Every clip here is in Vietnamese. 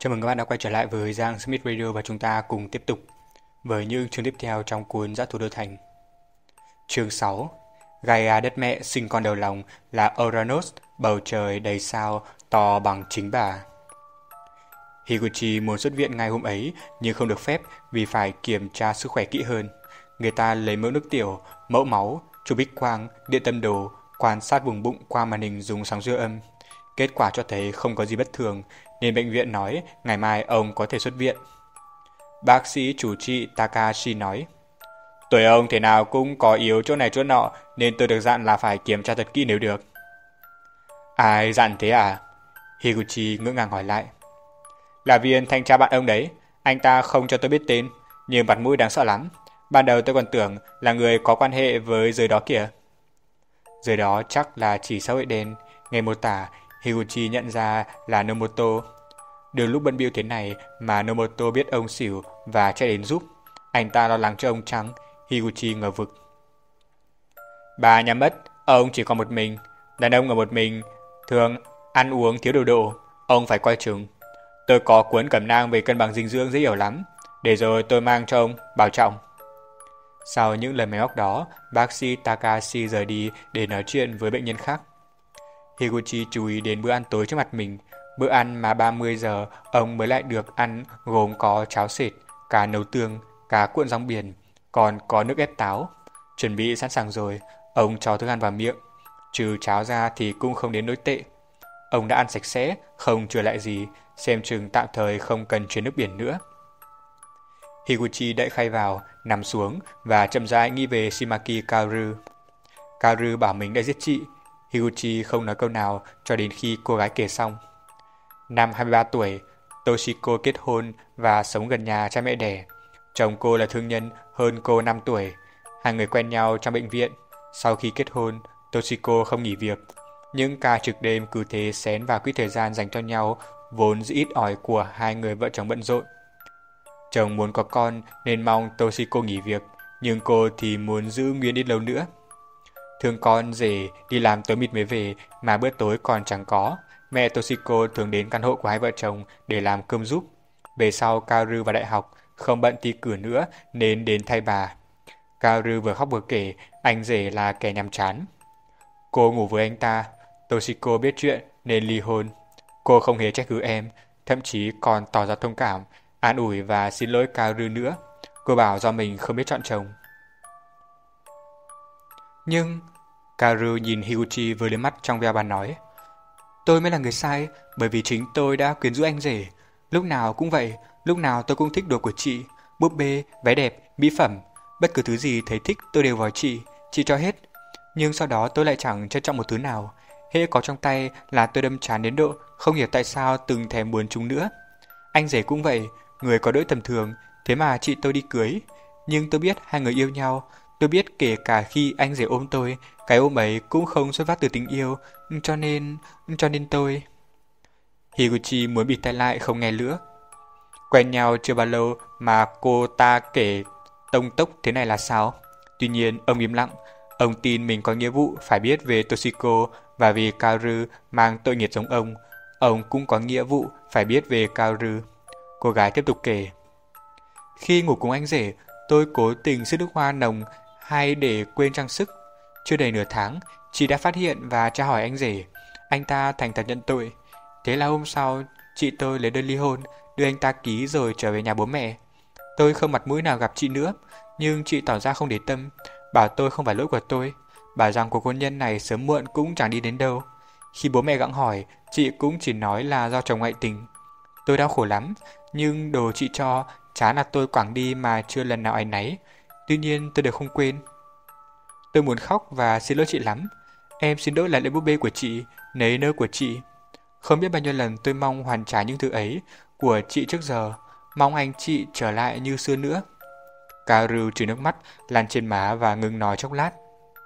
Chào mừng các bạn đã quay trở lại với Giang Smith Radio và chúng ta cùng tiếp tục với những chương tiếp theo trong cuốn Dã Thú Đô Thành. Chương 6. Gaia đất mẹ sinh con đầu lòng là Uranus, bầu trời đầy sao to bằng chính bà. Higuchi muốn xuất viện ngay hôm ấy nhưng không được phép vì phải kiểm tra sức khỏe kỹ hơn. Người ta lấy mẫu nước tiểu, mẫu máu, chụp X quang, điện tâm đồ, quan sát vùng bụng qua màn hình dùng sóng siêu âm. Kết quả cho thấy không có gì bất thường nên bệnh viện nói ngày mai ông có thể xuất viện. Bác sĩ chủ trị Takashi nói, tuổi ông thế nào cũng có yếu chỗ này chỗ nọ nên tôi được dặn là phải kiểm tra thật kỹ nếu được. Ai dặn thế à? Higuchi ngỡ ngàng hỏi lại. Là viên thanh tra bạn ông đấy, anh ta không cho tôi biết tên, nhưng mặt mũi đáng sợ lắm. Ban đầu tôi còn tưởng là người có quan hệ với giới đó kìa. Giới đó chắc là chỉ xã hội đen, nghe mô tả Higuchi nhận ra là Nomoto. Đường lúc bận bịu thế này mà Nomoto biết ông xỉu và chạy đến giúp. Anh ta lo lắng cho ông chăng? Higuchi ngờ vực. Bà nhà mất, ông chỉ còn một mình. Đàn ông ở một mình thường ăn uống thiếu điều độ, ông phải coi chừng. Tôi có cuốn cẩm nang về cân bằng dinh dưỡng dễ hiểu lắm, để rồi tôi mang cho ông, bảo trọng. Sau những lời máy móc đó, bác sĩ Takashi rời đi để nói chuyện với bệnh nhân khác. Higuchi chú ý đến bữa ăn tối trước mặt mình. Bữa ăn mà 30 giờ ông mới lại được ăn gồm có cháo sệt, cá nấu tương, cá cuộn rong biển, còn có nước ép táo. Chuẩn bị sẵn sàng rồi, ông cho thức ăn vào miệng. Trừ cháo ra thì cũng không đến nỗi tệ. Ông đã ăn sạch sẽ, không chừa lại gì, xem chừng tạm thời không cần chuyến nước biển nữa. Higuchi đậy khay vào, nằm xuống và chậm rãi nghĩ về Shimaki Kaoru. Kaoru bảo mình đã giết chị. Higuchi không nói câu nào cho đến khi cô gái kể xong. Năm 23 tuổi, Toshiko kết hôn và sống gần nhà cha mẹ đẻ. Chồng cô là thương nhân hơn cô 5 tuổi. Hai người quen nhau trong bệnh viện. Sau khi kết hôn, Toshiko không nghỉ việc. Những ca trực đêm cứ thế xén vào quỹ thời gian dành cho nhau vốn dĩ ít ỏi của hai người vợ chồng bận rộn. Chồng muốn có con nên mong Toshiko nghỉ việc, nhưng cô thì muốn giữ nguyên ít lâu nữa. Thương con rể đi làm tối mịt mới về mà bữa tối còn chẳng có. Mẹ Toshiko thường đến căn hộ của hai vợ chồng để làm cơm giúp. Về sau Kaoru vào đại học, không bận thi cử nữa nên đến thay bà. Kaoru vừa khóc vừa kể anh rể là kẻ nhàm chán. Cô ngủ với anh ta, Toshiko biết chuyện nên ly hôn. Cô không hề trách cứ em, thậm chí còn tỏ ra thông cảm, an ủi và xin lỗi Kaoru nữa. Cô bảo do mình không biết chọn chồng. Nhưng Kaoru nhìn Higuchi với đôi mắt trong veo và nói, tôi mới là người sai bởi vì chính tôi đã quyến rũ anh rể. Lúc nào cũng vậy, lúc nào tôi cũng thích đồ của chị, búp bê, váy đẹp, mỹ phẩm. Bất cứ thứ gì thấy thích tôi đều vào chị cho hết. Nhưng sau đó tôi lại chẳng trân trọng một thứ nào. Hễ có trong tay là tôi đâm chán đến độ không hiểu tại sao từng thèm muốn chúng nữa. Anh rể cũng vậy, người có đỗi tầm thường, thế mà chị tôi đi cưới. Nhưng tôi biết hai người yêu nhau. Tôi biết kể cả khi anh rể ôm tôi, cái ôm ấy cũng không xuất phát từ tình yêu, cho nên tôi... Higuchi muốn bịt tai lại không nghe nữa. Quen nhau chưa bao lâu mà cô ta kể tông tốc thế này là sao? Tuy nhiên ông im lặng. Ông tin mình có nghĩa vụ phải biết về Toshiko và vì Kaoru mang tội nghiệp giống ông cũng có nghĩa vụ phải biết về Kaoru. Cô gái tiếp tục kể. Khi ngủ cùng anh rể, tôi cố tình xịt nước hoa nồng hay để quên trang sức. Chưa đầy nửa tháng, chị đã phát hiện và tra hỏi anh rể. Anh ta thành thật nhận tội. Thế là hôm sau, chị tôi lấy đơn ly hôn, đưa anh ta ký rồi trở về nhà bố mẹ. Tôi không mặt mũi nào gặp chị nữa, nhưng chị tỏ ra không để tâm, bảo tôi không phải lỗi của tôi, bảo rằng cuộc hôn nhân này sớm muộn cũng chẳng đi đến đâu. Khi bố mẹ gặng hỏi, chị cũng chỉ nói là do chồng ngoại tình. Tôi đau khổ lắm, nhưng đồ chị cho chán là tôi quẳng đi mà chưa lần nào áy náy. Tuy nhiên tôi đều không quên. Tôi muốn khóc và xin lỗi chị lắm. Em xin lỗi lại lấy búp bê của chị, nấy nơ của chị. Không biết bao nhiêu lần tôi mong hoàn trả những thứ ấy của chị trước giờ, mong anh chị trở lại như xưa nữa. Kaoru trừ nước mắt lan trên má và ngừng nói chốc lát.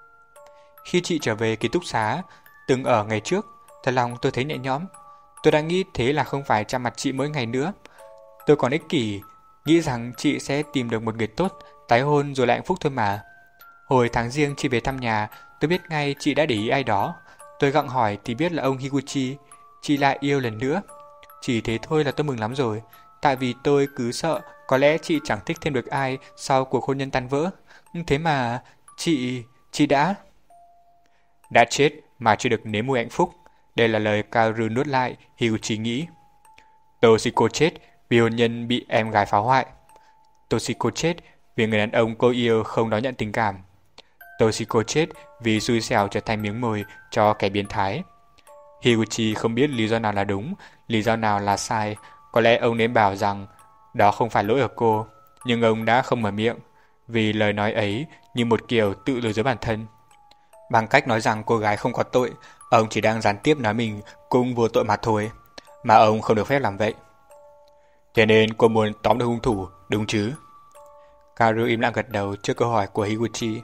Khi chị trở về ký túc xá từng ở ngày trước, thật lòng tôi thấy nhẹ nhõm. Tôi đã nghĩ thế là không phải chạm mặt chị mỗi ngày nữa. Tôi còn ích kỷ, nghĩ rằng chị sẽ tìm được một người tốt, tái hôn rồi lại hạnh phúc thôi mà. Hồi tháng Giêng chị về thăm nhà, tôi biết ngay chị đã để ý ai đó. Tôi gặng hỏi thì biết là ông Higuchi. Chị lại yêu lần nữa. Chỉ thế thôi là tôi mừng lắm rồi. Tại vì tôi cứ sợ có lẽ chị chẳng thích thêm được ai sau cuộc hôn nhân tan vỡ. Thế mà chị đã chết mà chưa được nếm mùi hạnh phúc. Đây là lời Kaoru nuốt lại, Higuchi nghĩ. Toshiko chết vì hôn nhân bị em gái phá hoại. Toshiko chết vì người đàn ông cô yêu không đón nhận tình cảm. Toshiko chết vì xui xẻo trở thành miếng mồi cho kẻ biến thái. Higuchi không biết lý do nào là đúng, lý do nào là sai. Có lẽ ông nên bảo rằng đó không phải lỗi ở cô, nhưng ông đã không mở miệng, vì lời nói ấy như một kiểu tự lừa dối bản thân. Bằng cách nói rằng cô gái không có tội, ông chỉ đang gián tiếp nói mình cũng vô tội mà thôi, mà ông không được phép làm vậy. Thế nên cô muốn tóm được hung thủ, đúng chứ? Kaoru im lặng gật đầu trước câu hỏi của Higuchi.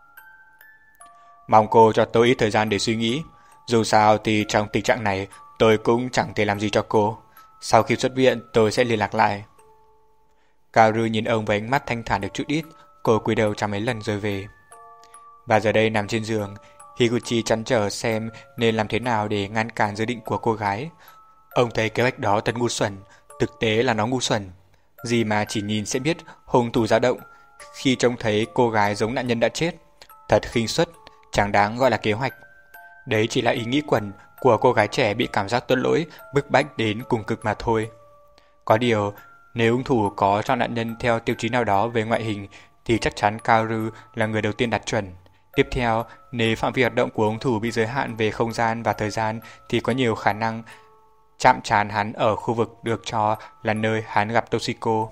Mong cô cho tôi ít thời gian để suy nghĩ. Dù sao thì trong tình trạng này tôi cũng chẳng thể làm gì cho cô. Sau khi xuất viện tôi sẽ liên lạc lại. Kaoru nhìn ông với ánh mắt thanh thản được chút ít. Cô cúi đầu chào mấy lần rồi về. Và giờ đây nằm trên giường, Higuchi trăn trở xem nên làm thế nào để ngăn cản dự định của cô gái. Ông thấy kế hoạch đó thật ngu xuẩn. Thực tế là nó ngu xuẩn. Gì mà chỉ nhìn sẽ biết hung thủ dao động khi trông thấy cô gái giống nạn nhân đã chết. Thật khinh suất, chẳng đáng gọi là kế hoạch. Đấy chỉ là ý nghĩ quẩn của cô gái trẻ bị cảm giác tội lỗi, bức bách đến cùng cực mà thôi. Có điều, nếu hung thủ có cho nạn nhân theo tiêu chí nào đó về ngoại hình thì chắc chắn Kaoru là người đầu tiên đặt chuẩn. Tiếp theo, nếu phạm vi hoạt động của hung thủ bị giới hạn về không gian và thời gian thì có nhiều khả năng chạm trán hắn ở khu vực được cho là nơi hắn gặp Toshiko.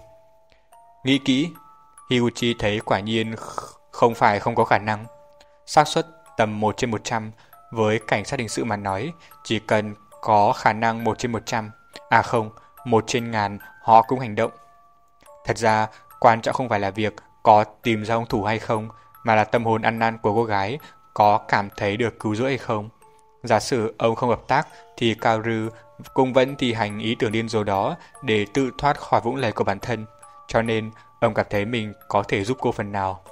Nghĩ kỹ, Higuchi thấy quả nhiên không phải không có khả năng. Xác suất tầm 1/100, với cảnh sát hình sự mà nói, chỉ cần có khả năng 1/100, à không, 1/1000 họ cũng hành động. Thật ra, quan trọng không phải là việc có tìm ra hung thủ hay không, mà là tâm hồn ăn năn của cô gái có cảm thấy được cứu rỗi hay không. Giả sử ông không hợp tác thì Kaoru cũng vẫn thi hành ý tưởng điên rồ đó để tự thoát khỏi vũng lầy của bản thân, cho nên ông cảm thấy mình có thể giúp cô phần nào.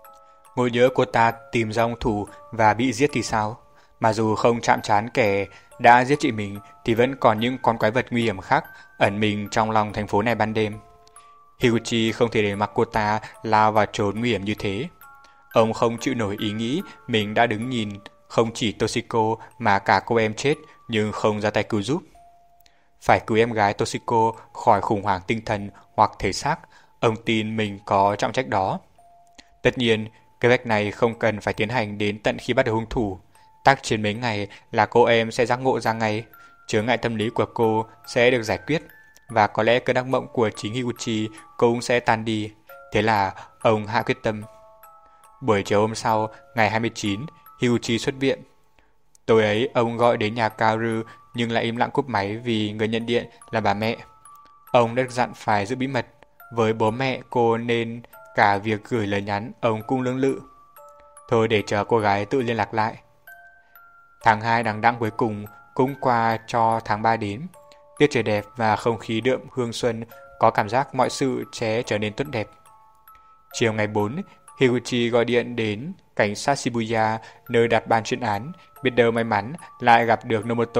Ngộ nhỡ cô ta tìm ra hung thủ và bị giết thì sao? Mà dù không chạm trán kẻ đã giết chị mình thì vẫn còn những con quái vật nguy hiểm khác ẩn mình trong lòng thành phố này ban đêm. Higuchi không thể để mặc cô ta lao vào trốn nguy hiểm như thế. Ông không chịu nổi ý nghĩ mình đã đứng nhìn không chỉ Toshiko mà cả cô em chết nhưng không ra tay cứu giúp. Phải cứu em gái Toshiko khỏi khủng hoảng tinh thần hoặc thể xác, ông tin mình có trọng trách đó. Tất nhiên, kế hoạch này không cần phải tiến hành đến tận khi bắt được hung thủ. Tác chiến mấy ngày là cô em sẽ giác ngộ ra ngay, chướng ngại tâm lý của cô sẽ được giải quyết, và có lẽ cơn ác mộng của chính Higuchi cũng sẽ tan đi. Thế là ông hạ quyết tâm. Buổi chiều hôm sau, ngày 29, Higuchi xuất viện. Tối ấy, ông gọi đến nhà Kaoru nhưng lại im lặng cúp máy vì người nhận điện là bà mẹ. Ông đã dặn phải giữ bí mật. Với bố mẹ cô nên cả việc gửi lời nhắn ông cũng lưỡng lự. Thôi để chờ cô gái tự liên lạc lại. Tháng 2 đằng đẵng cuối cùng cũng qua cho tháng 3 đến. Tiết trời đẹp và không khí đượm hương xuân, có cảm giác mọi sự sẽ trở nên tốt đẹp. Chiều ngày 4, Higuchi gọi điện đến cảnh sát Shibuya nơi đặt ban chuyên án, biết đâu may mắn lại gặp được Nomoto.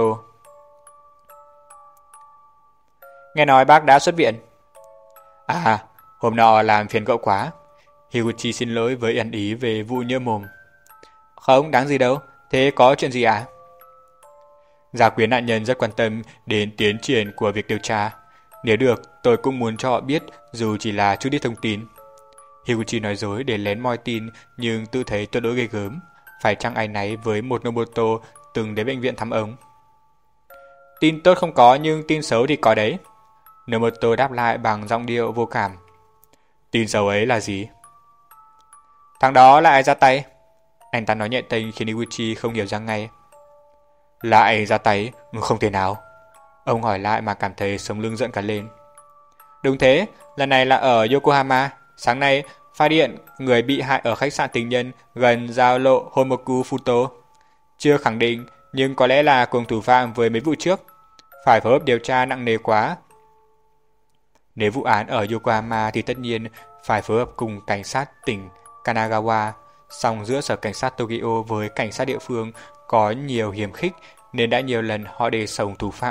Nghe nói bác đã xuất viện. À, hôm nọ làm phiền cậu quá. Higuchi xin lỗi với ẩn ý về vụ nhỡ mồm. Không, đáng gì đâu. Thế có chuyện gì à? Gia quyến nạn nhân rất quan tâm đến tiến triển của việc điều tra. Nếu được, tôi cũng muốn cho họ biết dù chỉ là chút ít thông tin. Higuchi nói dối để lén moi tin nhưng tự thấy tương đối ghê gớm. Phải chăng áy náy với một Nomoto từng đến bệnh viện thăm ông? Tin tốt không có nhưng tin xấu thì có đấy. Nomoto đáp lại bằng giọng điệu vô cảm. Tin xấu ấy là gì? Thằng đó lại ra tay. Anh ta nói nhẹ tênh khiến Higuchi không hiểu ra ngay. Lại ra tay? Không thể nào. Ông hỏi lại mà cảm thấy sống lưng giận cả lên. Đúng thế, lần này là ở Yokohama. Sáng nay, phát hiện người bị hại ở khách sạn tình nhân gần giao lộ Homoku Futo. Chưa khẳng định, nhưng có lẽ là cùng thủ phạm với mấy vụ trước. Phải phối hợp điều tra nặng nề quá. Nếu vụ án ở Yokohama thì tất nhiên phải phối hợp cùng cảnh sát tỉnh Kanagawa. Song giữa sở cảnh sát Tokyo với cảnh sát địa phương có nhiều hiểm khích nên đã nhiều lần họ đề xổng thủ phạm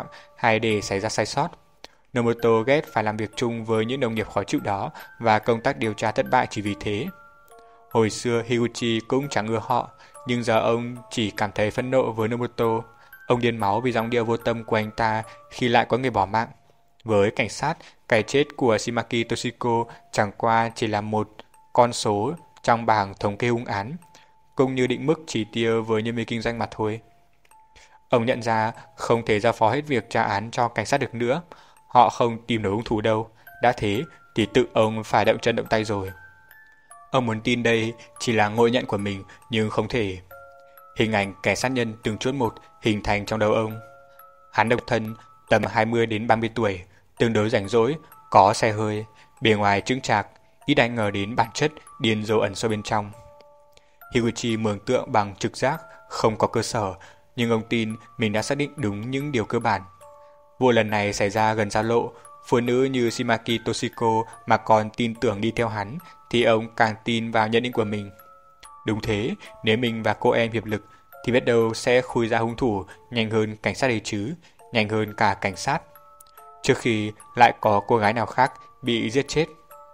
hay để xảy ra sai sót. Nomoto ghét phải làm việc chung với những đồng nghiệp khó chịu đó và công tác điều tra thất bại chỉ vì thế. Hồi xưa Higuchi cũng chẳng ưa họ, nhưng giờ ông chỉ cảm thấy phẫn nộ với Nomoto. Ông điên máu vì giọng điệu vô tâm của anh ta khi lại có người bỏ mạng. Với cảnh sát, cái chết của Shimaki Toshiko chẳng qua chỉ là một con số trong bảng thống kê hung án, cũng như định mức chỉ tiêu với nhân viên kinh doanh mà thôi. Ông nhận ra không thể giao phó hết việc tra án cho cảnh sát được nữa. Họ không tìm nổi hung thủ đâu. Đã thế thì tự ông phải động chân động tay rồi. Ông muốn tin đây chỉ là ngộ nhận của mình, nhưng không thể. Hình ảnh kẻ sát nhân từng chút một hình thành trong đầu ông. Hắn độc thân, tầm 20 đến 30 tuổi, tương đối rảnh rỗi, có xe hơi, bề ngoài chững chạc, ít ai ngờ đến bản chất điên rồ ẩn sâu bên trong. Higuchi mường tượng bằng trực giác, không có cơ sở, nhưng ông tin mình đã xác định đúng những điều cơ bản. Vụ lần này xảy ra gần giao lộ, phụ nữ như Shimaki Toshiko mà còn tin tưởng đi theo hắn, thì ông càng tin vào nhận định của mình. Đúng thế, nếu mình và cô em hiệp lực, thì biết đâu sẽ khui ra hung thủ nhanh hơn cảnh sát đấy chứ, nhanh hơn cả cảnh sát. Trước khi lại có cô gái nào khác bị giết chết.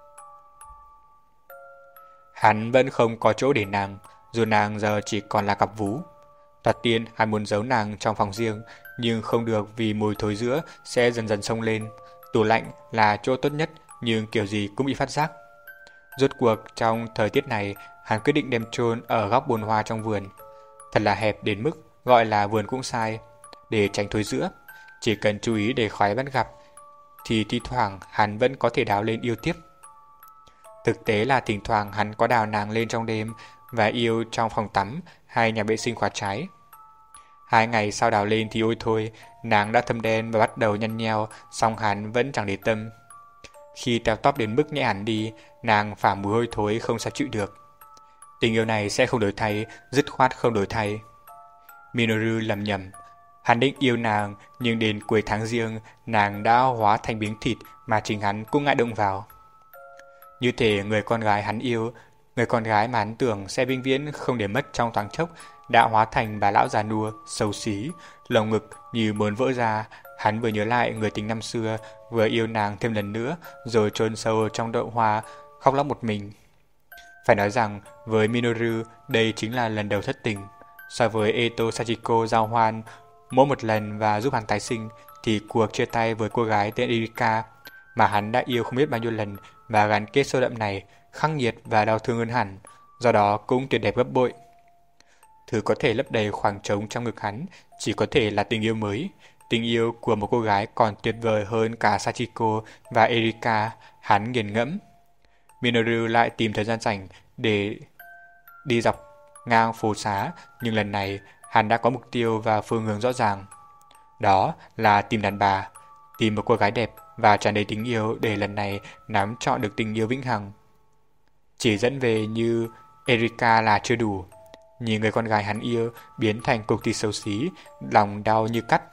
Hắn vẫn không có chỗ để nàng, dù nàng giờ chỉ còn là cặp vú. Thoạt tiên hắn muốn giấu nàng trong phòng riêng, nhưng không được vì mùi thối rữa sẽ dần dần xông lên. Tủ lạnh là chỗ tốt nhất, nhưng kiểu gì cũng bị phát giác. Rốt cuộc trong thời tiết này, hắn quyết định đem chôn ở góc bồn hoa trong vườn. Thật là hẹp đến mức gọi là vườn cũng sai, để tránh thối rữa. Chỉ cần chú ý để khói bắt gặp, thì thi thoảng hắn vẫn có thể đào lên yêu tiếp. Thực tế là thỉnh thoảng hắn có đào nàng lên trong đêm và yêu trong phòng tắm hay nhà vệ sinh khóa trái. 2 ngày sau đào lên thì ôi thôi, nàng đã thâm đen và bắt đầu nhăn nheo, song hắn vẫn chẳng để tâm. Khi teo tóp đến mức nhẹ hẳn đi, nàng phả mùi hôi thối không sao chịu được. Tình yêu này sẽ không đổi thay, dứt khoát không đổi thay. Minoru lầm nhầm. Hắn định yêu nàng, nhưng đến cuối tháng riêng, nàng đã hóa thành miếng thịt mà chính hắn cũng ngại động vào. Như thể người con gái hắn yêu, người con gái mà hắn tưởng sẽ vĩnh viễn không để mất trong thoáng chốc, đã hóa thành bà lão già nua, xấu xí, lồng ngực như muốn vỡ ra. Hắn vừa nhớ lại người tình năm xưa, vừa yêu nàng thêm lần nữa, rồi chôn sâu trong đậu hoa, khóc lóc một mình. Phải nói rằng, với Minoru, đây chính là lần đầu thất tình. So với Eto Sachiko giao hoan mỗi một lần và giúp hắn tái sinh, thì cuộc chia tay với cô gái tên Erika, mà hắn đã yêu không biết bao nhiêu lần và gắn kết sâu đậm này, khắc nghiệt và đau thương hơn hẳn, do đó cũng tuyệt đẹp gấp bội. Thứ có thể lấp đầy khoảng trống trong ngực hắn chỉ có thể là tình yêu mới, tình yêu của một cô gái còn tuyệt vời hơn cả Sachiko và Erika. Hắn nghiền ngẫm. Minoru lại tìm thời gian rảnh để đi dọc ngang phố xá, nhưng lần này hắn đã có mục tiêu và phương hướng rõ ràng. Đó là tìm đàn bà, tìm một cô gái đẹp và tràn đầy tình yêu để lần này nắm trọn được tình yêu vĩnh hằng. Chỉ dẫn về như Erika là chưa đủ. Nhìn người con gái hắn yêu biến thành cục thịt xấu xí, lòng đau như cắt.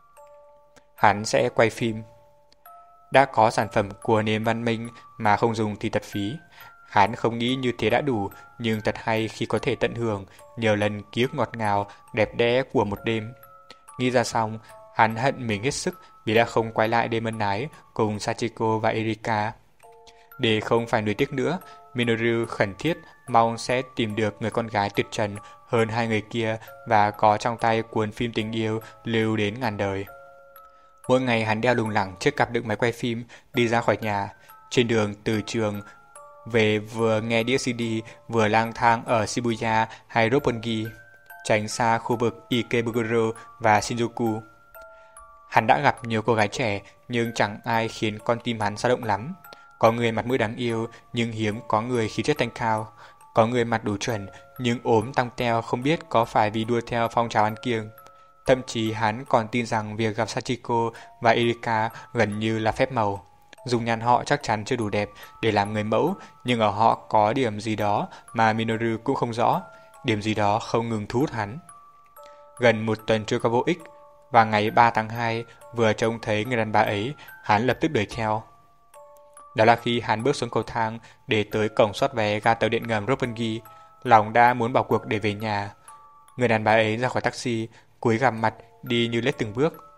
Hắn sẽ quay phim. Đã có sản phẩm của nền văn minh mà không dùng thì thật phí. Hắn không nghĩ như thế đã đủ, nhưng thật hay khi có thể tận hưởng nhiều lần ký ức ngọt ngào, đẹp đẽ của một đêm. Nghĩ ra xong, hắn hận mình hết sức vì đã không quay lại đêm ân ái cùng Sachiko và Erika. Để không phải nuối tiếc nữa, Minoru khẩn thiết mong sẽ tìm được người con gái tuyệt trần hơn hai người kia và có trong tay cuốn phim tình yêu lưu đến ngàn đời. Mỗi ngày hắn đeo lủng lẳng chiếc cặp đựng máy quay phim đi ra khỏi nhà. Trên đường từ trường về vừa nghe đĩa CD vừa lang thang ở Shibuya hay Roppongi, tránh xa khu vực Ikebukuro và Shinjuku. Hắn đã gặp nhiều cô gái trẻ nhưng chẳng ai khiến con tim hắn dao động lắm. Có người mặt mũi đáng yêu nhưng hiếm có người khí chất thanh cao. Có người mặt đủ chuẩn nhưng ốm tăng teo, không biết có phải vì đua theo phong trào ăn kiêng. Thậm chí hắn còn tin rằng việc gặp Sachiko và Erika gần như là phép màu. Dung nhan họ chắc chắn chưa đủ đẹp để làm người mẫu, nhưng ở họ có điểm gì đó mà Minoru cũng không rõ. Điểm gì đó không ngừng thu hút hắn. Gần một tuần trôi qua vô ích, và ngày 3 tháng 2 vừa trông thấy người đàn bà ấy, hắn lập tức đuổi theo. Đó là khi hắn bước xuống cầu thang để tới cổng soát vé ga tàu điện ngầm Roppongi, lòng đã muốn bỏ cuộc để về nhà. Người đàn bà ấy ra khỏi taxi, cúi gằm mặt đi như lết từng bước.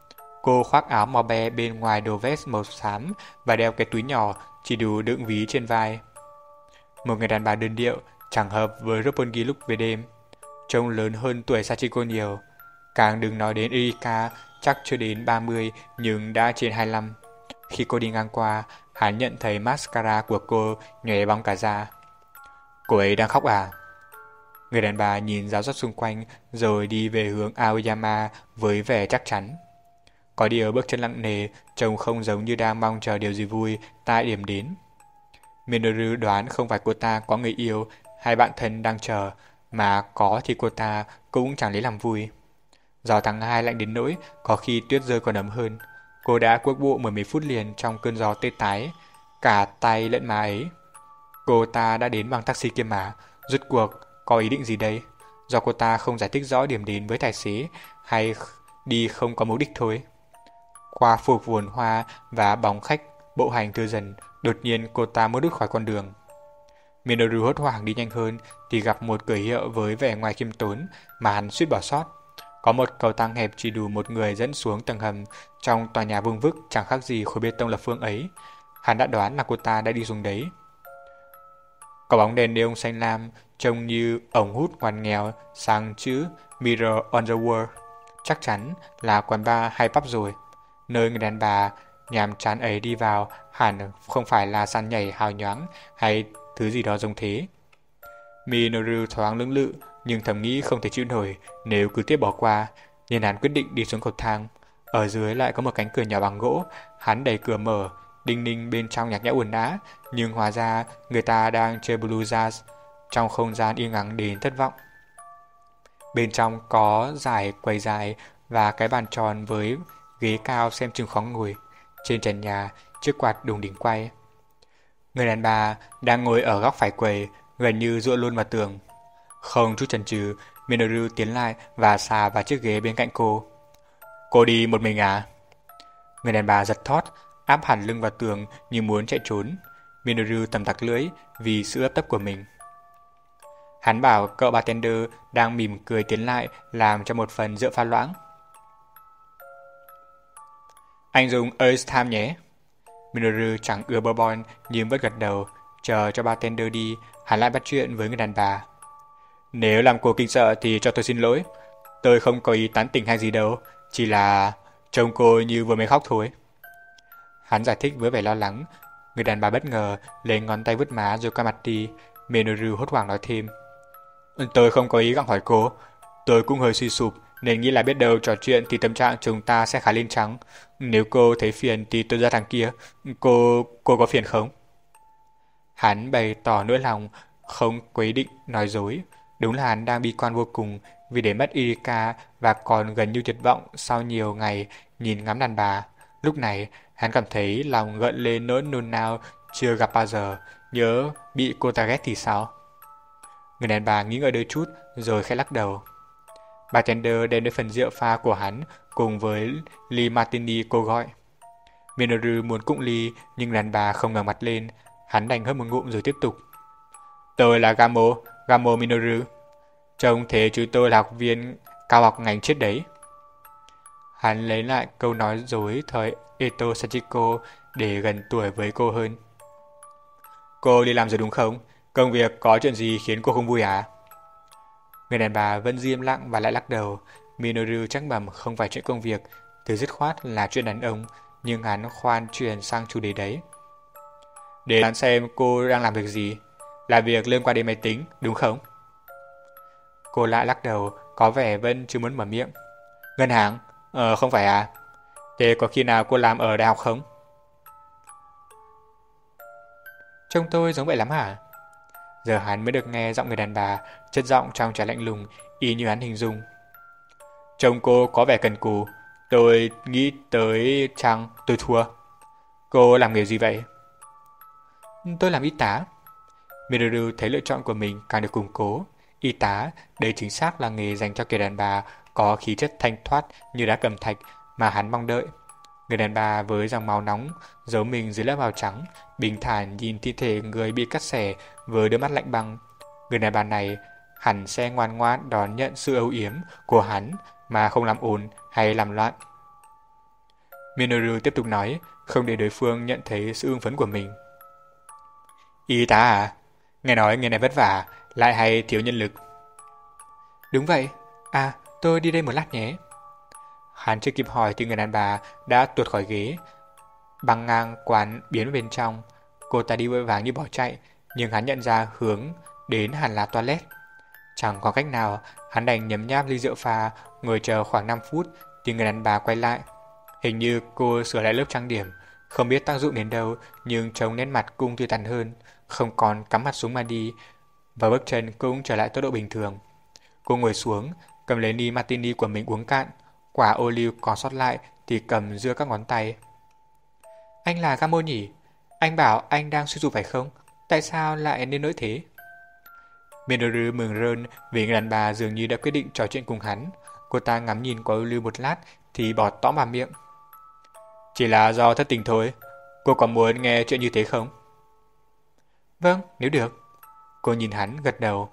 Cô khoác áo màu be bên ngoài đồ vest màu xám và đeo cái túi nhỏ chỉ đủ đựng ví trên vai. Một người đàn bà đơn điệu, chẳng hợp với Roppongi lúc về đêm. Trông lớn hơn tuổi Sachiko nhiều. Càng đừng nói đến Erika, chắc chưa đến 30 nhưng đã trên 25. Khi cô đi ngang qua, hắn nhận thấy mascara của cô nhòe bóng cả da. Cô ấy đang khóc à? Người đàn bà nhìn giáo giác xung quanh rồi đi về hướng Aoyama với vẻ chắc chắn. Có điều bước chân nặng nề, trông không giống như đang mong chờ điều gì vui tại điểm đến. Minoru đoán không phải cô ta có người yêu hay bạn thân đang chờ, mà có thì cô ta cũng chẳng lấy làm vui. Gió tháng 2 lạnh đến nỗi có khi tuyết rơi còn ấm hơn. Cô đã cuốc bộ mười mấy phút liền trong cơn gió tê tái, cả tay lẫn má ấy. Cô ta đã đến bằng taxi kia mà, rốt cuộc có ý định gì đây? Do cô ta không giải thích rõ điểm đến với tài xế hay đi không có mục đích thôi. Qua phục vườn hoa và bóng khách bộ hành thưa dần, đột nhiên cô ta muốn đứt khỏi con đường. Minoru hốt hoảng đi nhanh hơn thì gặp một cửa hiệu với vẻ ngoài khiêm tốn mà hắn suýt bỏ sót. Có một cầu thang hẹp chỉ đủ một người dẫn xuống tầng hầm trong tòa nhà vuông vức chẳng khác gì khối bê tông lập phương ấy. Hắn đã đoán là cô ta đã đi xuống đấy. Có bóng đèn neon xanh lam trông như ống hút ngoằn nghèo sang chữ Mirror on the Wall. Chắc chắn là quán bar hay pub rồi. Nơi người đàn bà nhàm chán ấy đi vào hẳn không phải là sàn nhảy hào nhoáng hay thứ gì đó giống thế. Minoru thoáng lưỡng lự nhưng thầm nghĩ không thể chịu nổi nếu cứ tiếp bỏ qua, nên hắn quyết định đi xuống cầu thang. Ở dưới lại có một cánh cửa nhỏ bằng gỗ, hắn đẩy cửa mở, đinh ninh bên trong nhạc nhẽo ồn ào, nhưng hóa ra người ta đang chơi blues jazz trong không gian yên ắng đến thất vọng. Bên trong có dải quầy dài và cái bàn tròn với ghế cao xem chừng khó ngồi. Trên trần nhà, chiếc quạt đùng đỉnh quay. Người đàn bà đang ngồi ở góc phải quầy, gần như dựa luôn vào tường. Không chút chần chừ, Minoru tiến lại và xà vào chiếc ghế bên cạnh cô. Cô đi một mình à? Người đàn bà giật thót, áp hẳn lưng vào tường như muốn chạy trốn. Minoru tầm tặc lưỡi vì sự ấp tấp của mình. Hắn bảo cậu bartender đang mỉm cười tiến lại làm cho một phần rượu pha loãng. Anh dùng Ace Time nhé. Minoru chẳng ưa bourbon nhưng vẫn gật đầu, chờ cho bartender đi, hắn lại bắt chuyện với người đàn bà. Nếu làm cô kinh sợ thì cho tôi xin lỗi. Tôi không có ý tán tỉnh hay gì đâu, chỉ là trông cô như vừa mới khóc thôi. Hắn giải thích với vẻ lo lắng. Người đàn bà bất ngờ lấy ngón tay vuốt má rồi quay mặt đi. Minoru hốt hoảng nói thêm. Tôi không có ý gặng hỏi cô. Tôi cũng hơi suy sụp nên nghĩ là biết đâu trò chuyện thì tâm trạng chúng ta sẽ khá lên trắng. Nếu cô thấy phiền thì tôi ra thằng kia. Cô có phiền không? Hắn bày tỏ nỗi lòng, không quyết định nói dối. Đúng là hắn đang bi quan vô cùng vì để mất Erika và còn gần như tuyệt vọng sau nhiều ngày nhìn ngắm đàn bà. Lúc này, hắn cảm thấy lòng gợn lên nỗi nôn nao chưa gặp bao giờ, nhớ bị cô ta ghét thì sao? Người đàn bà nghĩ ngợi đôi chút rồi khẽ lắc đầu. Bartender đem đến phần rượu pha của hắn cùng với ly martini cô gọi. Minoru muốn cụng ly nhưng đàn bà không ngẩng mặt lên, hắn đành hớp một ngụm rồi tiếp tục. Tôi là Gamo Minoru. Trông thế chứ tôi là học viên cao học ngành triết đấy. Hắn lấy lại câu nói dối thời Eto Sachiko để gần tuổi với cô hơn. Cô đi làm rồi đúng không? Công việc có chuyện gì khiến cô không vui à? Người đàn bà vẫn im lặng và lại lắc đầu. Minoru chắc mẩm không phải chuyện công việc, từ dứt khoát là chuyện đàn ông, nhưng hắn khoan chuyển sang chủ đề đấy. Để đoán xem cô đang làm việc gì. Là việc liên quan đến máy tính, đúng không? Cô lại lắc đầu, có vẻ vẫn chưa muốn mở miệng. Ngân hàng? Không phải à? Thế có khi nào cô làm ở đại học không? Trông tôi giống vậy lắm hả? Giờ hắn mới được nghe giọng người đàn bà, chất giọng trong trẻo lạnh lùng, y như hắn hình dung. Trông cô có vẻ cần cù. Tôi nghĩ tới chăng tôi thua. Cô làm nghề gì vậy? Tôi làm y tá. Minoru thấy lựa chọn của mình càng được củng cố. Y tá, đây chính xác là nghề dành cho kiểu đàn bà có khí chất thanh thoát như đá cẩm thạch mà hắn mong đợi. Người đàn bà với dòng máu nóng giấu mình dưới lớp áo trắng, bình thản nhìn thi thể người bị cắt xẻ với đôi mắt lạnh băng. Người đàn bà này hẳn sẽ ngoan ngoãn đón nhận sự âu yếm của hắn mà không làm ồn hay làm loạn. Minoru tiếp tục nói, không để đối phương nhận thấy sự hưng phấn của mình. Y tá à? Nghe nói nghề này vất vả, lại hay thiếu nhân lực. Đúng vậy. À, tôi đi đây một lát nhé. Hắn chưa kịp hỏi thì người đàn bà đã tuột khỏi ghế, băng ngang quán biến vào bên trong. Cô ta đi vội vàng như bỏ chạy, nhưng hắn nhận ra hướng đến hẳn là toilet. Chẳng có cách nào, hắn đành nhấm nháp ly rượu pha, ngồi chờ khoảng 5 phút thì người đàn bà quay lại. Hình như cô sửa lại lớp trang điểm, không biết tác dụng đến đâu, nhưng trông nét mặt cũng tươi tắn hơn, không còn cắm mặt xuống mà đi, và bước chân cũng trở lại tốc độ bình thường. Cô ngồi xuống, cầm lấy ly martini của mình uống cạn, quả ô liu còn sót lại thì cầm giữa các ngón tay. Anh là Gamo nhỉ? Anh bảo anh đang suy sụp phải không? Tại sao lại nên nỗi thế? Minoru mừng rơn vì người đàn bà dường như đã quyết định trò chuyện cùng hắn. Cô ta ngắm nhìn quả ô liu một lát thì bỏ tõm vào miệng. Chỉ là do thất tình thôi. Cô có muốn nghe chuyện như thế không? Vâng, nếu được. Cô nhìn hắn gật đầu.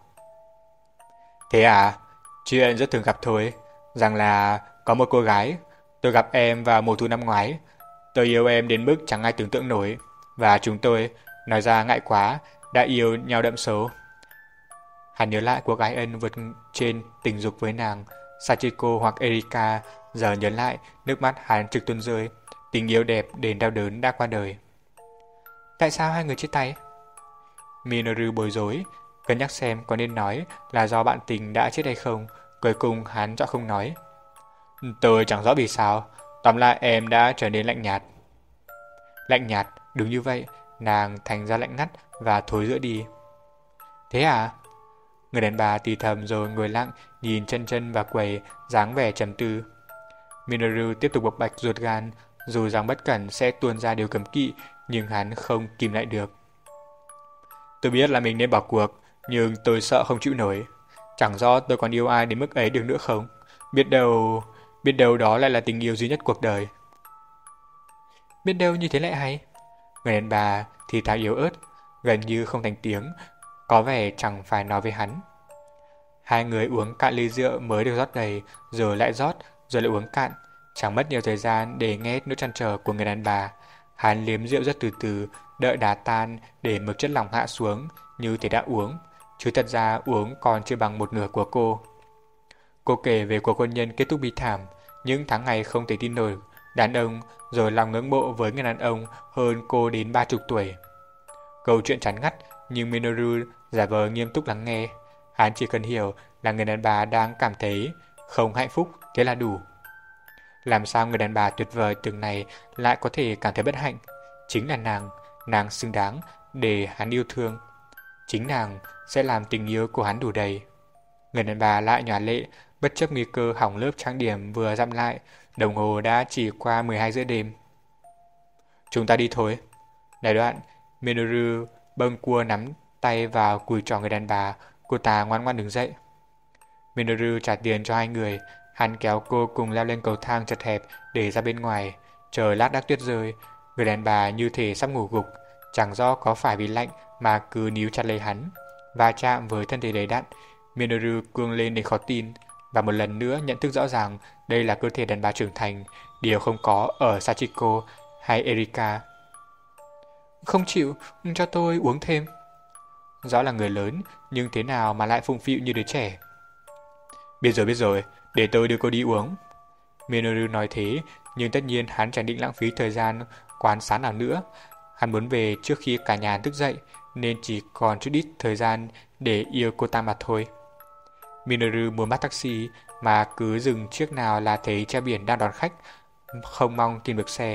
Thế à? Chuyện rất thường gặp thôi. Rằng là có một cô gái. Tôi gặp em vào mùa thu năm ngoái. Tôi yêu em đến mức chẳng ai tưởng tượng nổi. Và chúng tôi, nói ra ngại quá, đã yêu nhau đậm sâu. Hắn nhớ lại cô gái ân vượt trên tình dục với nàng Sachiko hoặc Erika. Giờ nhớ lại, nước mắt hắn trực tuôn rơi. Tình yêu đẹp đến đau đớn đã qua đời. Tại sao hai người chia tay? Minoru bối rối, cân nhắc xem có nên nói là do bạn tình đã chết hay không. Cuối cùng hắn chọn không nói. Tôi chẳng rõ vì sao. Tóm lại em đã trở nên lạnh nhạt. Lạnh nhạt, đúng như vậy. Nàng thành ra lạnh ngắt và thối rữa đi. Thế à? Người đàn bà thì thầm rồi ngồi lặng, nhìn chân chân và quầy, dáng vẻ trầm tư. Minoru tiếp tục bộc bạch ruột gan, dù rằng bất cẩn sẽ tuôn ra điều cấm kỵ, nhưng hắn không kìm lại được. Tôi biết là mình nên bỏ cuộc, nhưng tôi sợ không chịu nổi. Chẳng rõ tôi còn yêu ai đến mức ấy được nữa không? Biết đâu đó lại là tình yêu duy nhất cuộc đời. Biết đâu như thế lại hay. Người đàn bà thì thào yếu ớt, gần như không thành tiếng, có vẻ chẳng phải nói với hắn. Hai người uống cạn ly rượu mới được rót đầy, rồi lại rót, rồi lại uống cạn. Chẳng mất nhiều thời gian để nghe nỗi trăn trở của người đàn bà. Hắn liếm rượu rất từ từ, đợi đá tan để mực chất lỏng hạ xuống như thể đã uống, chứ thật ra uống còn chưa bằng một nửa của cô. Cô kể về cuộc hôn nhân kết thúc bi thảm, những tháng ngày không thể tin nổi, đàn ông, rồi lòng ngưỡng mộ với người đàn ông hơn cô đến 30 tuổi. Câu chuyện chán ngắt, nhưng Minoru giả vờ nghiêm túc lắng nghe. Hắn chỉ cần hiểu là người đàn bà đang cảm thấy không hạnh phúc, thế là đủ. Làm sao người đàn bà tuyệt vời từng này lại có thể cảm thấy bất hạnh? Chính là nàng xứng đáng để hắn yêu thương. Chính nàng sẽ làm tình yêu của hắn đủ đầy. Người đàn bà lại nhòa lệ, bất chấp nguy cơ hỏng lớp trang điểm vừa dặm lại, đồng hồ đã chỉ qua 12 giờ đêm. Chúng ta đi thôi. Đại đoạn, Minoru bâng cua nắm tay vào cùi trỏ người đàn bà, cô ta ngoan ngoãn đứng dậy. Minoru trả tiền cho hai người, hắn kéo cô cùng leo lên cầu thang chật hẹp để ra bên ngoài. Trời lát đác tuyết rơi, người đàn bà như thể sắp ngủ gục, chẳng rõ có phải vì lạnh mà cứ níu chặt lấy hắn. Va chạm với thân thể đầy đặn, Minoru cương lên để khó tin, và một lần nữa nhận thức rõ ràng đây là cơ thể đàn bà trưởng thành, điều không có ở Sachiko hay Erika. Không chịu, cho tôi uống thêm. Rõ là người lớn, nhưng thế nào mà lại phụng phịu như đứa trẻ. Biết rồi, để tôi đưa cô đi uống. Minoru nói thế, nhưng tất nhiên hắn chẳng định lãng phí thời gian quán xá nào nữa. Hắn muốn về trước khi cả nhà thức dậy, nên chỉ còn chút ít thời gian để yêu cô ta mà thôi. Minoru muốn bắt taxi mà cứ dừng chiếc nào là thấy treo biển đang đón khách, không mong tìm được xe.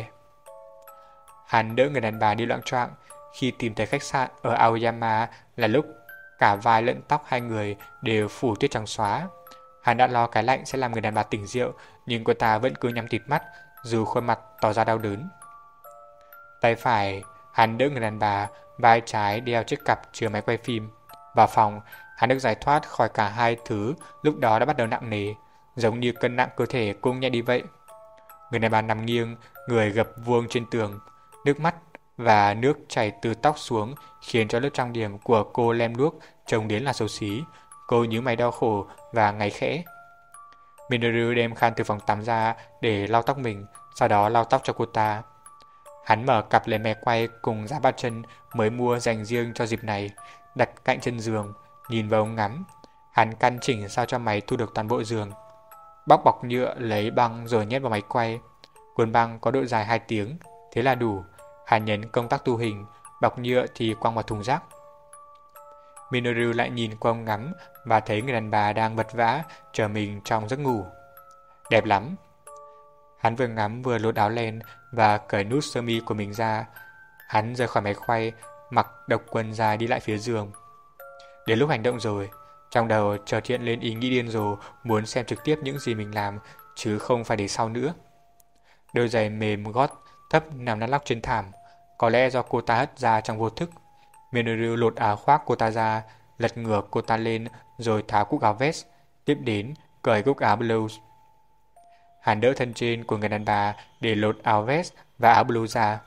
Hắn đỡ người đàn bà đi loạng choạng. Khi tìm thấy khách sạn ở Aoyama là lúc cả vai lẫn tóc hai người đều phủ tuyết trắng xóa. Hắn đã lo cái lạnh sẽ làm người đàn bà tỉnh rượu, nhưng cô ta vẫn cứ nhắm tịt mắt, dù khuôn mặt tỏ ra đau đớn. Tay phải, hắn đỡ người đàn bà, vai trái đeo chiếc cặp chứa máy quay phim. Vào phòng, hắn được giải thoát khỏi cả hai thứ lúc đó đã bắt đầu nặng nề, giống như cân nặng cơ thể cũng nhẹ đi vậy. Người đàn bà nằm nghiêng, người gập vuông trên tường. Nước mắt và nước chảy từ tóc xuống khiến cho lớp trang điểm của cô lem luốc trông đến là xấu xí. Cô nhíu mày đau khổ và ngáy khẽ. Minoru đem khăn từ phòng tắm ra để lau tóc mình, sau đó lau tóc cho cô ta. Hắn mở cặp lấy mé quay cùng giá ba chân mới mua dành riêng cho dịp này, đặt cạnh chân giường, nhìn vào ống ngắm. Hắn căn chỉnh sao cho máy thu được toàn bộ giường. Bóc bọc nhựa lấy băng rồi nhét vào máy quay. Cuốn băng có độ dài 2 tiếng, thế là đủ. Hắn nhấn công tắc thu hình, bọc nhựa thì quăng vào thùng rác. Minoru lại nhìn qua ống ngắm và thấy người đàn bà đang vật vã chờ mình trong giấc ngủ. Đẹp lắm. Hắn vừa ngắm vừa lột áo len và cởi nút sơ mi của mình ra. Hắn rời khỏi máy quay, mặc độc quần dài đi lại phía giường. Đến lúc hành động rồi, trong đầu chợt hiện lên ý nghĩ điên rồ muốn xem trực tiếp những gì mình làm, chứ không phải để sau nữa. Đôi giày mềm gót thấp nằm lăn lóc trên thảm, có lẽ do cô ta hất ra trong vô thức. Minoru lột áo khoác cô ta ra, lật ngược cô ta lên rồi tháo cúc áo vest, tiếp đến cởi cúc áo blouse. Hắn đỡ thân trên của người đàn bà để lột áo vest và áo blue ra.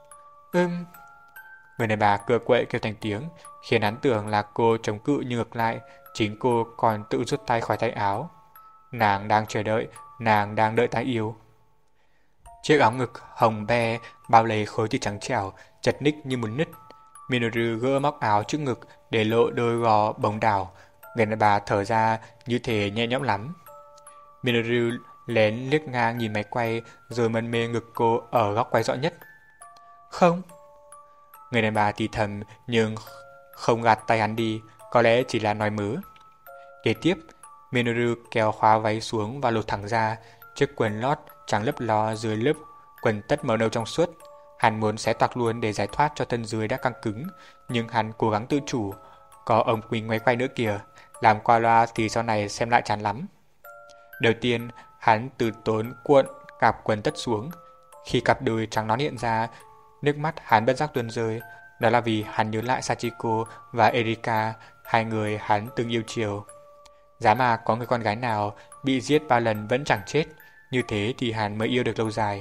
Người đàn bà cựa quậy kêu thành tiếng, khiến hắn tưởng là cô chống cự nhưng ngược lại, chính cô còn tự rút tay khỏi tay áo. Nàng đang chờ đợi, nàng đang đợi ta yêu. Chiếc áo ngực hồng be bao lấy khối thịt trắng trẻo, chật ních như muốn nứt. Minoru gỡ móc áo trước ngực để lộ đôi gò bồng đảo. Người đàn bà thở ra như thể nhẹ nhõm lắm. Minoru lén liếc ngang nhìn máy quay rồi mân mê ngực cô ở góc quay rõ nhất. Không. Người đàn bà thì thầm nhưng không gạt tay hắn đi, có lẽ chỉ là nói mớ. Kế tiếp, Minoru kéo khóa váy xuống và lột thẳng ra, chiếc quần lót trắng lấp ló dưới lớp quần tất màu nâu trong suốt. Hắn muốn xé toạc luôn để giải thoát cho thân dưới đã căng cứng, nhưng hắn cố gắng tự chủ. Có ống quỳnh máy quay nữa kìa, làm qua loa thì sau này xem lại chán lắm. Đầu tiên, hắn từ tốn cuộn cạp quần tất xuống. Khi cặp đùi trắng nõn hiện ra, nước mắt hắn bất giác tuôn rơi. Đó là vì hắn nhớ lại Sachiko và Erika, hai người hắn từng yêu chiều. Giá mà có người con gái nào bị giết 3 lần vẫn chẳng chết, như thế thì hắn mới yêu được lâu dài.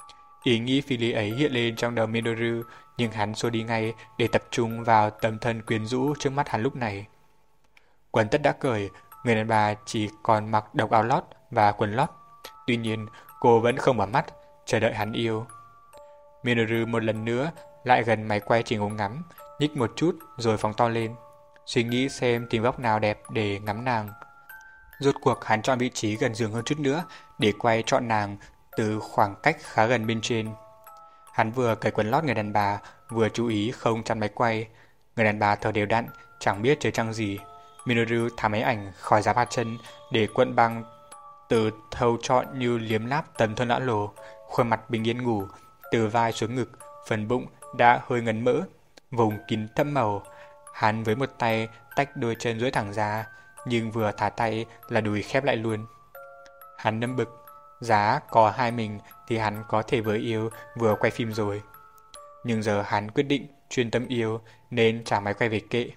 Ý nghĩ phi lý ấy hiện lên trong đầu Minoru, nhưng hắn xua đi ngay để tập trung vào tấm thân quyến rũ trước mắt hắn lúc này. Quần tất đã cởi, người đàn bà chỉ còn mặc độc áo lót và quần lót. Tuy nhiên, cô vẫn không mở mắt, chờ đợi hắn yêu. Minoru một lần nữa lại gần máy quay chỉnh ống ngắm, nhích một chút rồi phóng to lên, suy nghĩ xem tìm góc nào đẹp để ngắm nàng. Rốt cuộc hắn chọn vị trí gần giường hơn chút nữa để quay trọn nàng từ khoảng cách khá gần bên trên. Hắn vừa cởi quần lót người đàn bà, vừa chú ý không chặn máy quay. Người đàn bà thở đều đặn, chẳng biết trời trăng gì. Minoru thả máy ảnh khỏi giá ba chân để cuộn băng từ thâu trọn như liếm láp tấm thân lõa lồ, khuôn mặt bình yên ngủ, từ vai xuống ngực, phần bụng đã hơi ngấn mỡ, vùng kín thẫm màu. Hắn với một tay tách đôi chân duỗi thẳng ra, nhưng vừa thả tay là đùi khép lại luôn. Hắn nâm bực, giá có hai mình thì hắn có thể vừa yêu vừa quay phim rồi. Nhưng giờ hắn quyết định chuyên tâm yêu nên trả máy quay về kệ.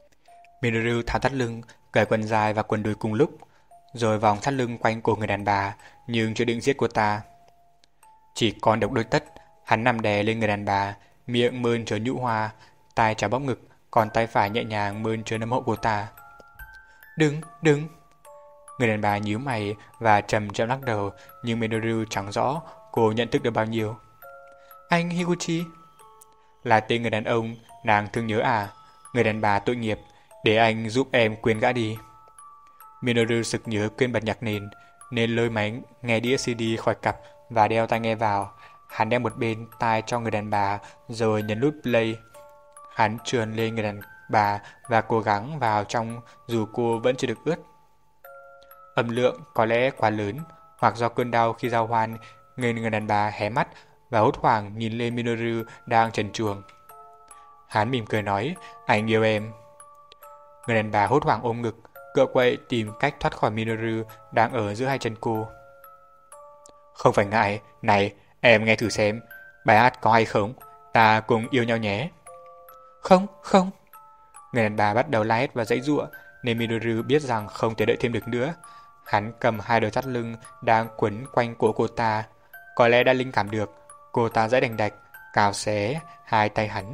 Minoru tháo thắt lưng, cởi quần dài và quần đùi cùng lúc, rồi vòng thắt lưng quanh cổ người đàn bà, nhưng chưa định giết cô ta. Chỉ còn độc đôi tất, hắn nằm đè lên người đàn bà, miệng mơn trớn nhũ hoa, tay chà bóp ngực, còn tay phải nhẹ nhàng mơn trớn nấm hộ cô ta. Đừng! Người đàn bà nhíu mày và chậm chậm lắc đầu, nhưng Minoru chẳng rõ cô nhận thức được bao nhiêu. Anh Higuchi? Là tên người đàn ông nàng thương nhớ à? Người đàn bà tội nghiệp, để anh giúp em quên gã đi. Minoru sực nhớ quên bật nhạc nền, nên lôi máy nghe đĩa CD khỏi cặp và đeo tai nghe vào. Hắn đeo một bên tai cho người đàn bà rồi nhấn nút play. Hắn trườn lên người đàn bà và cố gắng vào trong dù cô vẫn chưa được ướt. Âm lượng có lẽ quá lớn, hoặc do cơn đau khi giao hoan nên người đàn bà hé mắt và hốt hoảng nhìn lên Minoru đang trần truồng. Hắn mỉm cười nói, anh yêu em. Người đàn bà hốt hoảng ôm ngực, cựa quậy tìm cách thoát khỏi Minoru đang ở giữa hai chân cô. Không phải ngại, này, em nghe thử xem, bài hát có hay không, ta cùng yêu nhau nhé. Không. Người đàn bà bắt đầu la hét và giãy giụa, nên Minoru biết rằng không thể đợi thêm được nữa. Hắn cầm hai đôi thắt lưng đang quấn quanh cổ cô ta. Có lẽ đã linh cảm được, cô ta giãy đành đạch, cào xé hai tay hắn.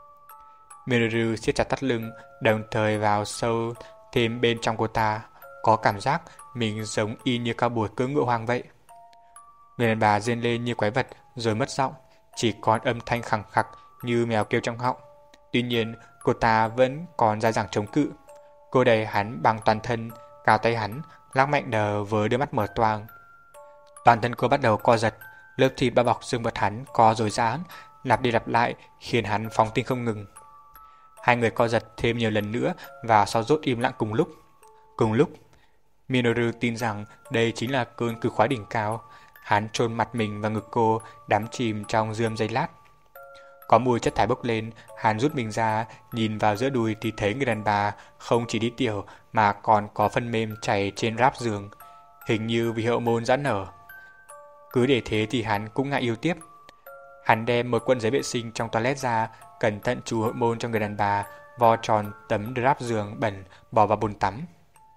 Minoru siết chặt thắt lưng, đồng thời vào sâu thêm bên trong cô ta, có cảm giác mình giống y như cao bồi cưỡi ngựa hoang vậy. Người đàn bà rên lên như quái vật rồi mất giọng, chỉ còn âm thanh khẳng khặc như mèo kêu trong họng. Tuy nhiên, cô ta vẫn còn dai dẳng chống cự. Cô đẩy hắn bằng toàn thân, cào tay hắn, lắc mạnh đờ với đôi mắt mở toang. Toàn thân cô bắt đầu co giật, lớp thịt bao bọc xương vật hắn co rồi giãn, lặp đi lặp lại khiến hắn phóng tinh không ngừng. Hai người co giật thêm nhiều lần nữa và sau rốt im lặng cùng lúc. Cùng lúc, Minoru tin rằng đây chính là cơn cực khoái đỉnh cao. Hắn chôn mặt mình vào ngực cô, đắm chìm trong dư âm giây lát. Có mùi chất thải bốc lên, hắn rút mình ra, nhìn vào giữa đùi thì thấy người đàn bà không chỉ đi tiểu mà còn có phân mềm chảy trên ráp giường, hình như vì hậu môn giãn nở. Cứ để thế thì hắn cũng ngại yêu tiếp. Hắn đem một cuộn giấy vệ sinh trong toilet ra, cẩn thận chú hậu môn cho người đàn bà, vo tròn tấm ráp giường bẩn bỏ vào bồn tắm.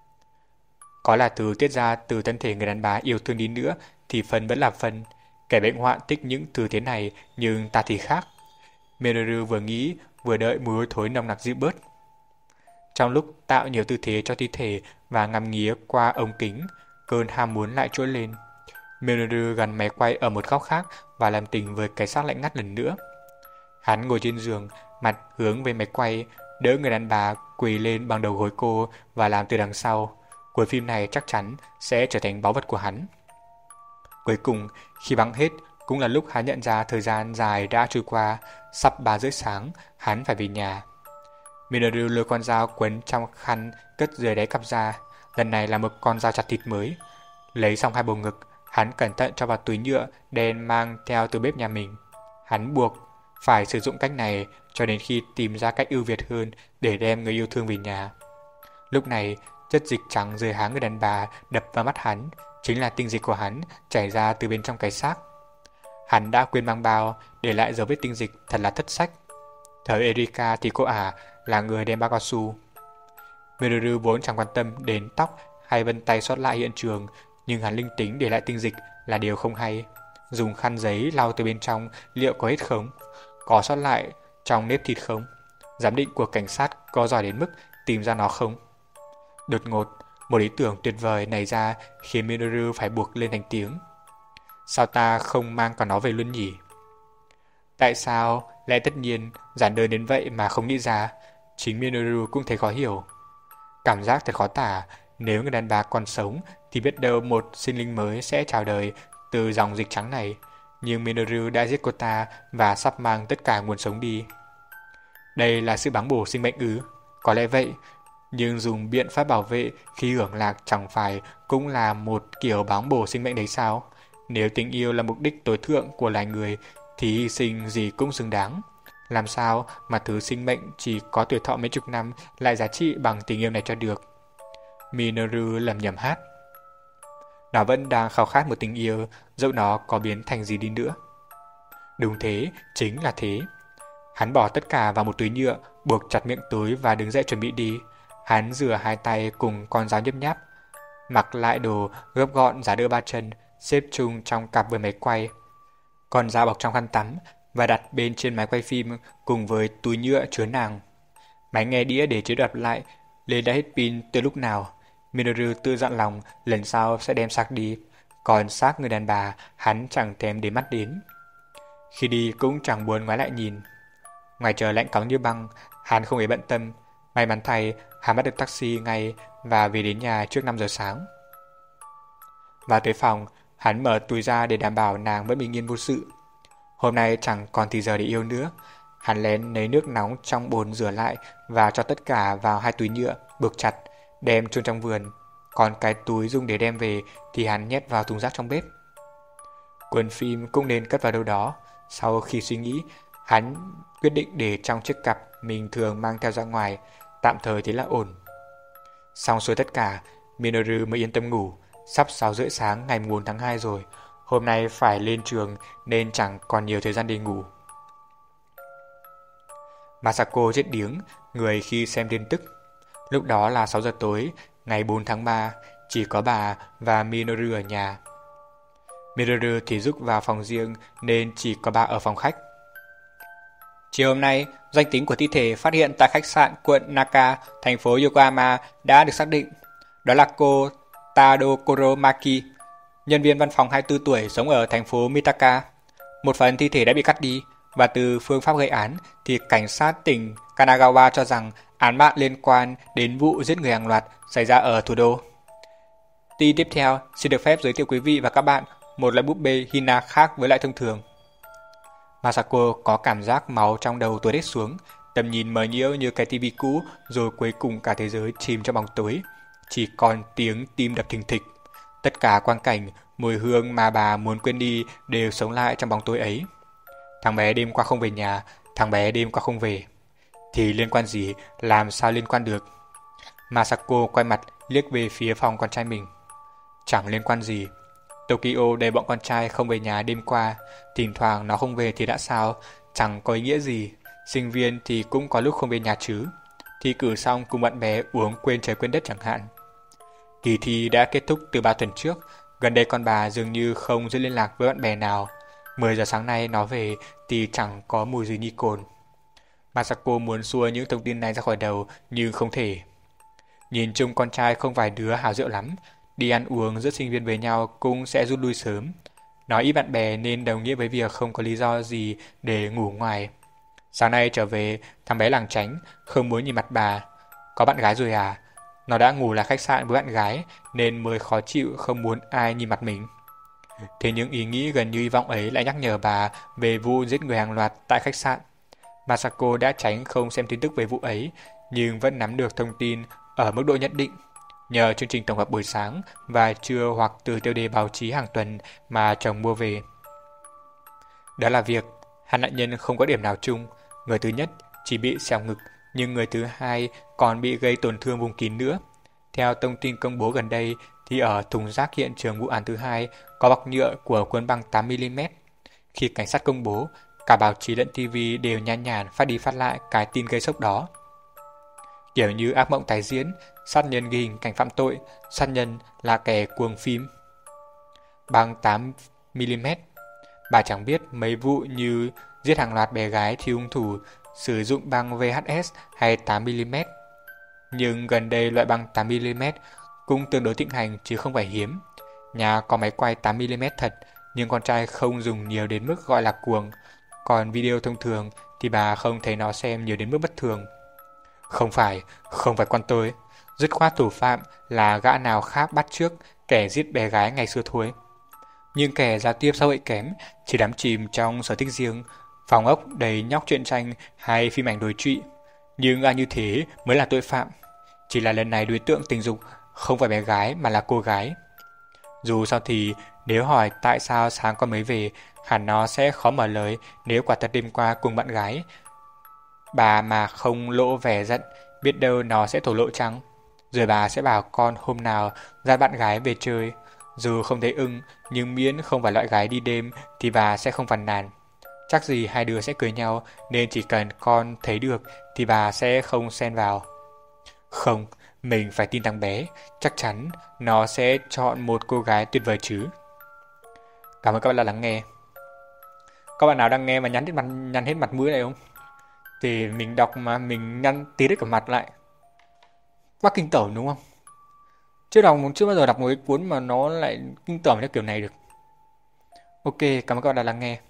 Có là thứ tiết ra từ thân thể người đàn bà yêu thương đi nữa thì phần vẫn là phần. Kẻ bệnh hoạn thích những thứ thế này, nhưng ta thì khác. Minoru vừa nghĩ vừa đợi mùi hôi thối nồng nặc dịu bớt. Trong lúc tạo nhiều tư thế cho thi thể và ngắm nghía qua ống kính, cơn ham muốn lại trỗi lên. Minoru gắn máy quay ở một góc khác và làm tình với cái xác lạnh ngắt lần nữa. Hắn ngồi trên giường, mặt hướng về máy quay, đỡ người đàn bà quỳ lên bằng đầu gối cô và làm từ đằng sau. Cuốn phim này chắc chắn sẽ trở thành báu vật của hắn. Cuối cùng, khi băng hết, cũng là lúc hắn nhận ra thời gian dài đã trôi qua, sắp 3 rưỡi sáng, hắn phải về nhà. Minoru lôi con dao quấn trong khăn cất dưới đáy cặp ra, lần này là một con dao chặt thịt mới. Lấy xong hai bầu ngực, hắn cẩn thận cho vào túi nhựa đen mang theo từ bếp nhà mình. Hắn buộc phải sử dụng cách này cho đến khi tìm ra cách ưu việt hơn để đem người yêu thương về nhà. Lúc này, chất dịch trắng dưới háng người đàn bà đập vào mắt hắn, chính là tinh dịch của hắn chảy ra từ bên trong cái xác. Hắn đã quên mang bao, để lại dấu vết tinh dịch thật là thất sách. Thời Erika thì cô ả là người đem bao cao su. Minoru vốn chẳng quan tâm đến tóc hay vân tay sót lại hiện trường, nhưng hắn linh tính để lại tinh dịch là điều không hay. Dùng khăn giấy lau từ bên trong liệu có hết không? Có sót lại trong nếp thịt không? Giám định của cảnh sát có giỏi đến mức tìm ra nó không? Đột ngột, một ý tưởng tuyệt vời nảy ra khiến Minoru phải buộc lên thành tiếng. Sao ta không mang cả nó về luôn nhỉ? Tại sao? Lẽ tất nhiên, giản đơn đến vậy mà không nghĩ ra. Chính Minoru cũng thấy khó hiểu. Cảm giác thật khó tả. Nếu người đàn bà còn sống thì biết đâu một sinh linh mới sẽ chào đời từ dòng dịch trắng này. Nhưng Minoru đã giết cô ta và sắp mang tất cả nguồn sống đi. Đây là sự báng bổ sinh mệnh ư? Có lẽ vậy. Nhưng dùng biện pháp bảo vệ khi hưởng lạc chẳng phải cũng là một kiểu báng bổ sinh mệnh đấy sao? Nếu tình yêu là mục đích tối thượng của loài người thì hy sinh gì cũng xứng đáng. Làm sao mà thứ sinh mệnh chỉ có tuổi thọ mấy chục năm lại giá trị bằng tình yêu này cho được? Minoru lẩm nhẩm hát. Nó vẫn đang khao khát một tình yêu, dẫu nó có biến thành gì đi nữa. Đúng thế, chính là thế. Hắn bỏ tất cả vào một túi nhựa, buộc chặt miệng túi và đứng dậy chuẩn bị đi. Hắn rửa hai tay cùng con dao nhấp nháp, mặc lại đồ gấp gọn giá đỡ ba chân, xếp chung trong cặp với máy quay. Con dao bọc trong khăn tắm và đặt bên trên máy quay phim cùng với túi nhựa chứa nàng. Máy nghe đĩa để chế đập lại lên đã hết pin từ lúc nào. Minoru tự dặn lòng lần sau sẽ đem xác đi, còn xác người đàn bà hắn chẳng thèm để mắt đến. Khi đi cũng chẳng buồn ngoái lại nhìn. Ngoài trời lạnh cóng như băng, hắn không hề bận tâm. May mắn thay, hắn bắt được taxi ngay và về đến nhà trước 5 giờ sáng. Vào tới phòng, hắn mở túi ra để đảm bảo nàng vẫn bình yên vô sự. Hôm nay chẳng còn thì giờ để yêu nữa. Hắn lén lấy nước nóng trong bồn rửa lại và cho tất cả vào hai túi nhựa, buộc chặt, đem chôn trong vườn. Còn cái túi dùng để đem về thì hắn nhét vào thùng rác trong bếp. Cuốn phim cũng nên cất vào đâu đó. Sau khi suy nghĩ, hắn quyết định để trong chiếc cặp mình thường mang theo ra ngoài, tạm thời thế là ổn. Xong xuôi tất cả, Minoru mới yên tâm ngủ. Sắp 6 rưỡi sáng ngày 4 tháng 2 rồi. Hôm nay phải lên trường nên chẳng còn nhiều thời gian để ngủ. Masako chết điếng, người khi xem tin tức. Lúc đó là 6 giờ tối, ngày 4 tháng 3, chỉ có bà và Minoru ở nhà. Minoru thì rúc vào phòng riêng nên chỉ có bà ở phòng khách. Chiều hôm nay, danh tính của thi thể phát hiện tại khách sạn quận Naka, thành phố Yokohama đã được xác định. Đó là cô Tado Kuromaki. nhân viên văn phòng 24 tuổi sống ở thành phố Mitaka. Một phần thi thể đã bị cắt đi, và từ phương pháp gây án thì cảnh sát tỉnh Kanagawa cho rằng án mạng liên quan đến vụ giết người hàng loạt xảy ra ở thủ đô. Tin tiếp theo, xin được phép giới thiệu quý vị và các bạn một loại búp bê Hina khác với lại thông thường. Masako có cảm giác máu trong đầu tuột hết xuống, tầm nhìn mờ nhiễu như cái tivi cũ, rồi cuối cùng cả thế giới chìm trong bóng tối, chỉ còn tiếng tim đập thình thịch. Tất cả quang cảnh, mùi hương mà bà muốn quên đi đều sống lại trong bóng tối ấy. Thằng bé đêm qua không về nhà, thằng bé đêm qua không về. Thì liên quan gì, làm sao liên quan được? Masako quay mặt liếc về phía phòng con trai mình. Chẳng liên quan gì. Tokyo để bọn con trai không về nhà đêm qua, thỉnh thoảng nó không về thì đã sao, chẳng có ý nghĩa gì. Sinh viên thì cũng có lúc không về nhà chứ. Thi cử xong cùng bạn bè uống quên trời quên đất chẳng hạn. Kỳ thi đã kết thúc từ 3 tuần trước, gần đây con bà dường như không giữ liên lạc với bạn bè nào. 10 giờ sáng nay nó về thì chẳng có mùi gì ni cồn. Masako muốn xua những thông tin này ra khỏi đầu nhưng không thể. Nhìn chung con trai không phải đứa hào rượu lắm, đi ăn uống giữa sinh viên với nhau cũng sẽ rút lui sớm. Nó ít bạn bè nên đồng nghĩa với việc không có lý do gì để ngủ ngoài. Sáng nay trở về, thằng bé lảng tránh, không muốn nhìn mặt bà. Có bạn gái rồi à? Nó đã ngủ lại khách sạn với bạn gái nên mới khó chịu không muốn ai nhìn mặt mình. Thế những ý nghĩ gần như hy vọng ấy lại nhắc nhở bà về vụ giết người hàng loạt tại khách sạn. Masako đã tránh không xem tin tức về vụ ấy, nhưng vẫn nắm được thông tin ở mức độ nhất định, nhờ chương trình tổng hợp buổi sáng và trưa hoặc từ tiêu đề báo chí hàng tuần mà chồng mua về. Đó là việc hai nạn nhân không có điểm nào chung. Người thứ nhất chỉ bị xẻo ngực, nhưng người thứ hai còn bị gây tổn thương vùng kín nữa. Theo thông tin công bố gần đây, thì ở thùng rác hiện trường vụ án thứ hai có bọc nhựa của cuốn băng 8mm. Khi cảnh sát công bố, cả báo chí lẫn TV đều nhan nhản phát đi phát lại cái tin gây sốc đó. Kiểu như ác mộng tái diễn, sát nhân ghi hình cảnh phạm tội, sát nhân là kẻ cuồng phim. Băng 8mm. Bà chẳng biết mấy vụ như giết hàng loạt bé gái thì hung thủ sử dụng băng VHS hay 8mm. Nhưng gần đây loại băng 8mm cũng tương đối thịnh hành chứ không phải hiếm. Nhà có máy quay 8mm thật, nhưng con trai không dùng nhiều đến mức gọi là cuồng. Còn video thông thường thì bà không thấy nó xem nhiều đến mức bất thường. Không phải con tôi. Dứt khoát thủ phạm là gã nào khác bắt chước kẻ giết bé gái ngày xưa thôi. Nhưng kẻ giao tiếp xã hội kém, chỉ đắm chìm trong sở thích riêng, phòng ốc đầy nhóc truyện tranh hay phim ảnh đối trụy. Nhưng ai như thế mới là tội phạm. Chỉ là lần này đối tượng tình dục không phải bé gái mà là cô gái. Dù sao thì nếu hỏi tại sao sáng con mới về, hẳn nó sẽ khó mở lời nếu quả thật đêm qua cùng bạn gái. Bà mà không lộ vẻ giận, biết đâu nó sẽ thổ lộ chăng. Rồi bà sẽ bảo con hôm nào dắt bạn gái về chơi. Dù không thấy ưng, nhưng miễn không phải loại gái đi đêm thì bà sẽ không phàn nàn. Chắc gì hai đứa sẽ cưới nhau, nên chỉ cần con thấy được thì bà sẽ không xen vào. Không, mình phải tin thằng bé, chắc chắn nó sẽ chọn một cô gái tuyệt vời chứ. Cảm ơn các bạn đã lắng nghe. Các bạn nào đang nghe mà nhăn hết mặt mũi này không? Thì mình đọc mà mình nhăn tí hết cả mặt lại. Quá kinh tởm đúng không? Chưa bao giờ đọc một cái cuốn mà nó lại kinh tởm theo kiểu này được. Ok, cảm ơn các bạn đã lắng nghe.